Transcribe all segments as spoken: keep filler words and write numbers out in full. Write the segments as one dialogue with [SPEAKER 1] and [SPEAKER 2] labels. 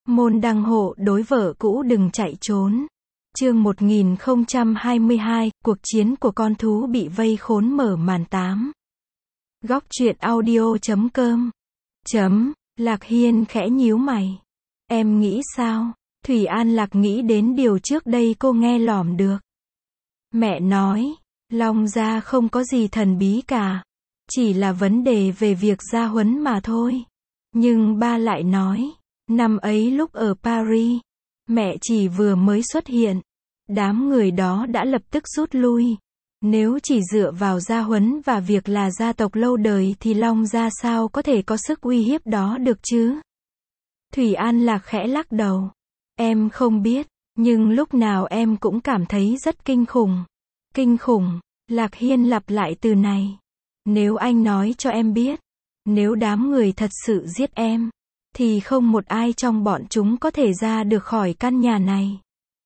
[SPEAKER 1] Môn đăng hộ đối vợ cũ đừng chạy trốn. Chương một nghìn không trăm hai mươi hai, cuộc chiến của con thú bị vây khốn mở màn tám. Góc truyện audio chấm com. Chấm, Lạc Hiên khẽ nhíu mày. Em nghĩ sao? Thủy An Lạc nghĩ đến điều trước đây cô nghe lỏm được. Mẹ nói, Long gia không có gì thần bí cả. Chỉ là vấn đề về việc gia huấn mà thôi. Nhưng ba lại nói, năm ấy lúc ở Paris, mẹ chỉ vừa mới xuất hiện. Đám người đó đã lập tức rút lui. Nếu chỉ dựa vào gia huấn và việc là gia tộc lâu đời thì Long gia sao có thể có sức uy hiếp đó được chứ? Thủy An Lạc khẽ lắc đầu. Em không biết, nhưng lúc nào em cũng cảm thấy rất kinh khủng. Kinh khủng, Lạc Hiên lặp lại từ này. Nếu anh nói cho em biết, nếu đám người thật sự giết em, thì không một ai trong bọn chúng có thể ra được khỏi căn nhà này.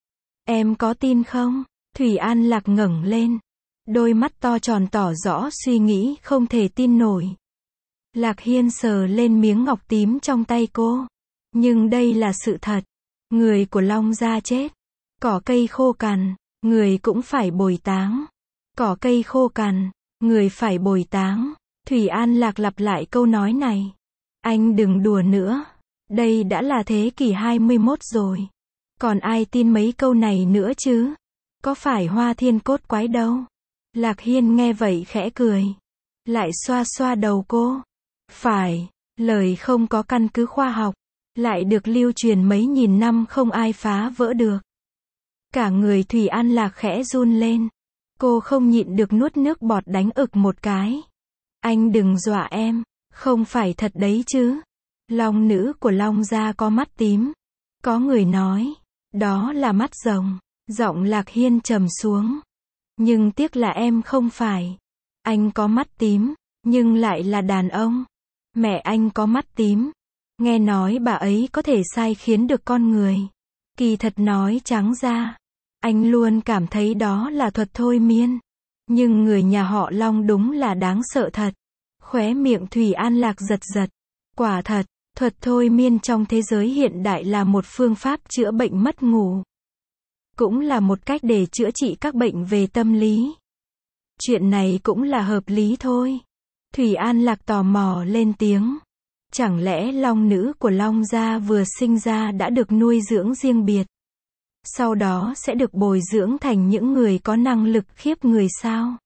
[SPEAKER 1] Em có tin không? Thủy An Lạc ngẩng lên. Đôi mắt to tròn tỏ rõ suy nghĩ không thể tin nổi. Lạc Hiên sờ lên miếng ngọc tím trong tay cô. Nhưng đây là sự thật. Người của Long gia chết. Cỏ cây khô cằn, người cũng phải bồi táng. Cỏ cây khô cằn, người phải bồi táng. Thủy An Lạc lặp lại câu nói này. Anh đừng đùa nữa. Đây đã là thế kỷ hai mươi mốt rồi. Còn ai tin mấy câu này nữa chứ? Có phải Hoa Thiên Cốt quái đâu? Lạc Hiên nghe vậy khẽ cười. Lại xoa xoa đầu cô. Phải, lời không có căn cứ khoa học. Lại được lưu truyền mấy nghìn năm không ai phá vỡ được. Cả người Thủy An Lạc khẽ run lên. Cô không nhịn được nuốt nước bọt đánh ực một cái. Anh đừng dọa em, không phải thật đấy chứ. Long nữ của Long gia có mắt tím. Có người nói, đó là mắt rồng. Giọng Lạc Hiên trầm xuống. Nhưng tiếc là em không phải. Anh có mắt tím, nhưng lại là đàn ông. Mẹ anh có mắt tím. Nghe nói bà ấy có thể sai khiến được con người. Kỳ thật nói trắng ra, anh luôn cảm thấy đó là thuật thôi miên. Nhưng người nhà họ Long đúng là đáng sợ thật. Khóe miệng Thủy An Lạc giật giật. Quả thật, thuật thôi miên trong thế giới hiện đại là một phương pháp chữa bệnh mất ngủ. Cũng là một cách để chữa trị các bệnh về tâm lý. Chuyện này cũng là hợp lý thôi. Thủy An Lạc tò mò lên tiếng. Chẳng lẽ Long nữ của Long gia vừa sinh ra đã được nuôi dưỡng riêng biệt? Sau đó sẽ được bồi dưỡng thành những người có năng lực khiếp người sao?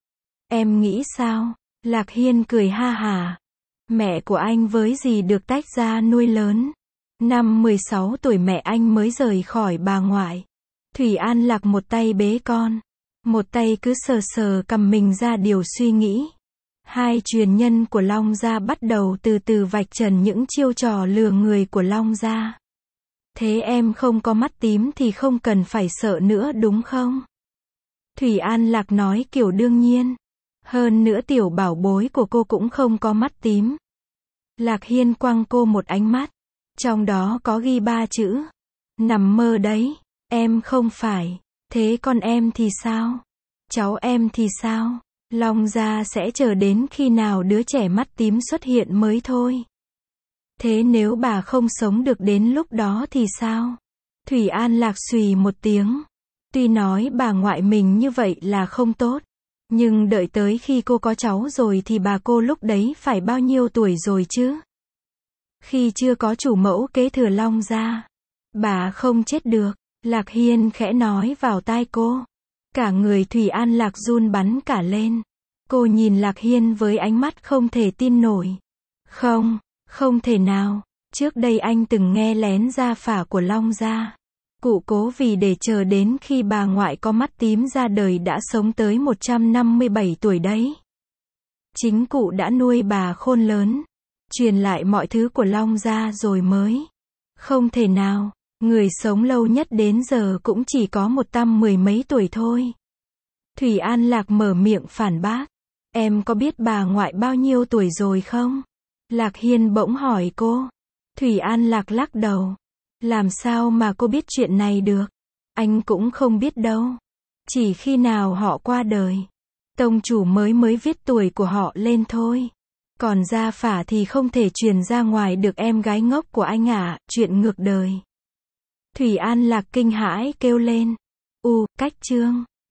[SPEAKER 1] Em nghĩ sao? Lạc Hiên cười ha hả. Mẹ của anh với dì được tách ra nuôi lớn. Năm mười sáu tuổi mẹ anh mới rời khỏi bà ngoại. Thủy An Lạc một tay bế con. Một tay cứ sờ sờ cầm mình ra điều suy nghĩ. Hai truyền nhân của Long gia bắt đầu từ từ vạch trần những chiêu trò lừa người của Long gia. Thế em không có mắt tím thì không cần phải sợ nữa đúng không? Thủy An Lạc nói kiểu đương nhiên. Hơn nữa tiểu bảo bối của cô cũng không có mắt tím. Lạc Hiên quăng cô một ánh mắt. Trong đó có ghi ba chữ. Nằm mơ đấy. Em không phải. Thế con em thì sao? Cháu em thì sao? Long gia sẽ chờ đến khi nào đứa trẻ mắt tím xuất hiện mới thôi. Thế nếu bà không sống được đến lúc đó thì sao? Thủy An Lạc xùy một tiếng. Tuy nói bà ngoại mình như vậy là không tốt. Nhưng đợi tới khi cô có cháu rồi thì bà cô lúc đấy phải bao nhiêu tuổi rồi chứ? Khi chưa có chủ mẫu kế thừa Long gia, bà không chết được. Lạc Hiên khẽ nói vào tai cô. Cả người Thủy An Lạc run bắn cả lên. Cô nhìn Lạc Hiên với ánh mắt không thể tin nổi. Không, không thể nào. Trước đây anh từng nghe lén gia phả của Long gia. Cụ cố vì để chờ đến khi bà ngoại có mắt tím ra đời đã sống tới một trăm năm mươi bảy tuổi đấy. Chính cụ đã nuôi bà khôn lớn. Truyền lại mọi thứ của Long gia rồi mới. Không thể nào. Người sống lâu nhất đến giờ cũng chỉ có một tăm mười mấy tuổi thôi. Thủy An Lạc mở miệng phản bác. Em có biết bà ngoại bao nhiêu tuổi rồi không? Lạc Hiên bỗng hỏi cô. Thủy An Lạc lắc đầu. Làm sao mà cô biết chuyện này được? Anh cũng không biết đâu. Chỉ khi nào họ qua đời, tông chủ mới mới viết tuổi của họ lên thôi. Còn Gia Phả thì không thể truyền ra ngoài được em gái ngốc của anh ạ, chuyện ngược đời. Thủy An Lạc kinh hãi kêu lên. U, cách chương.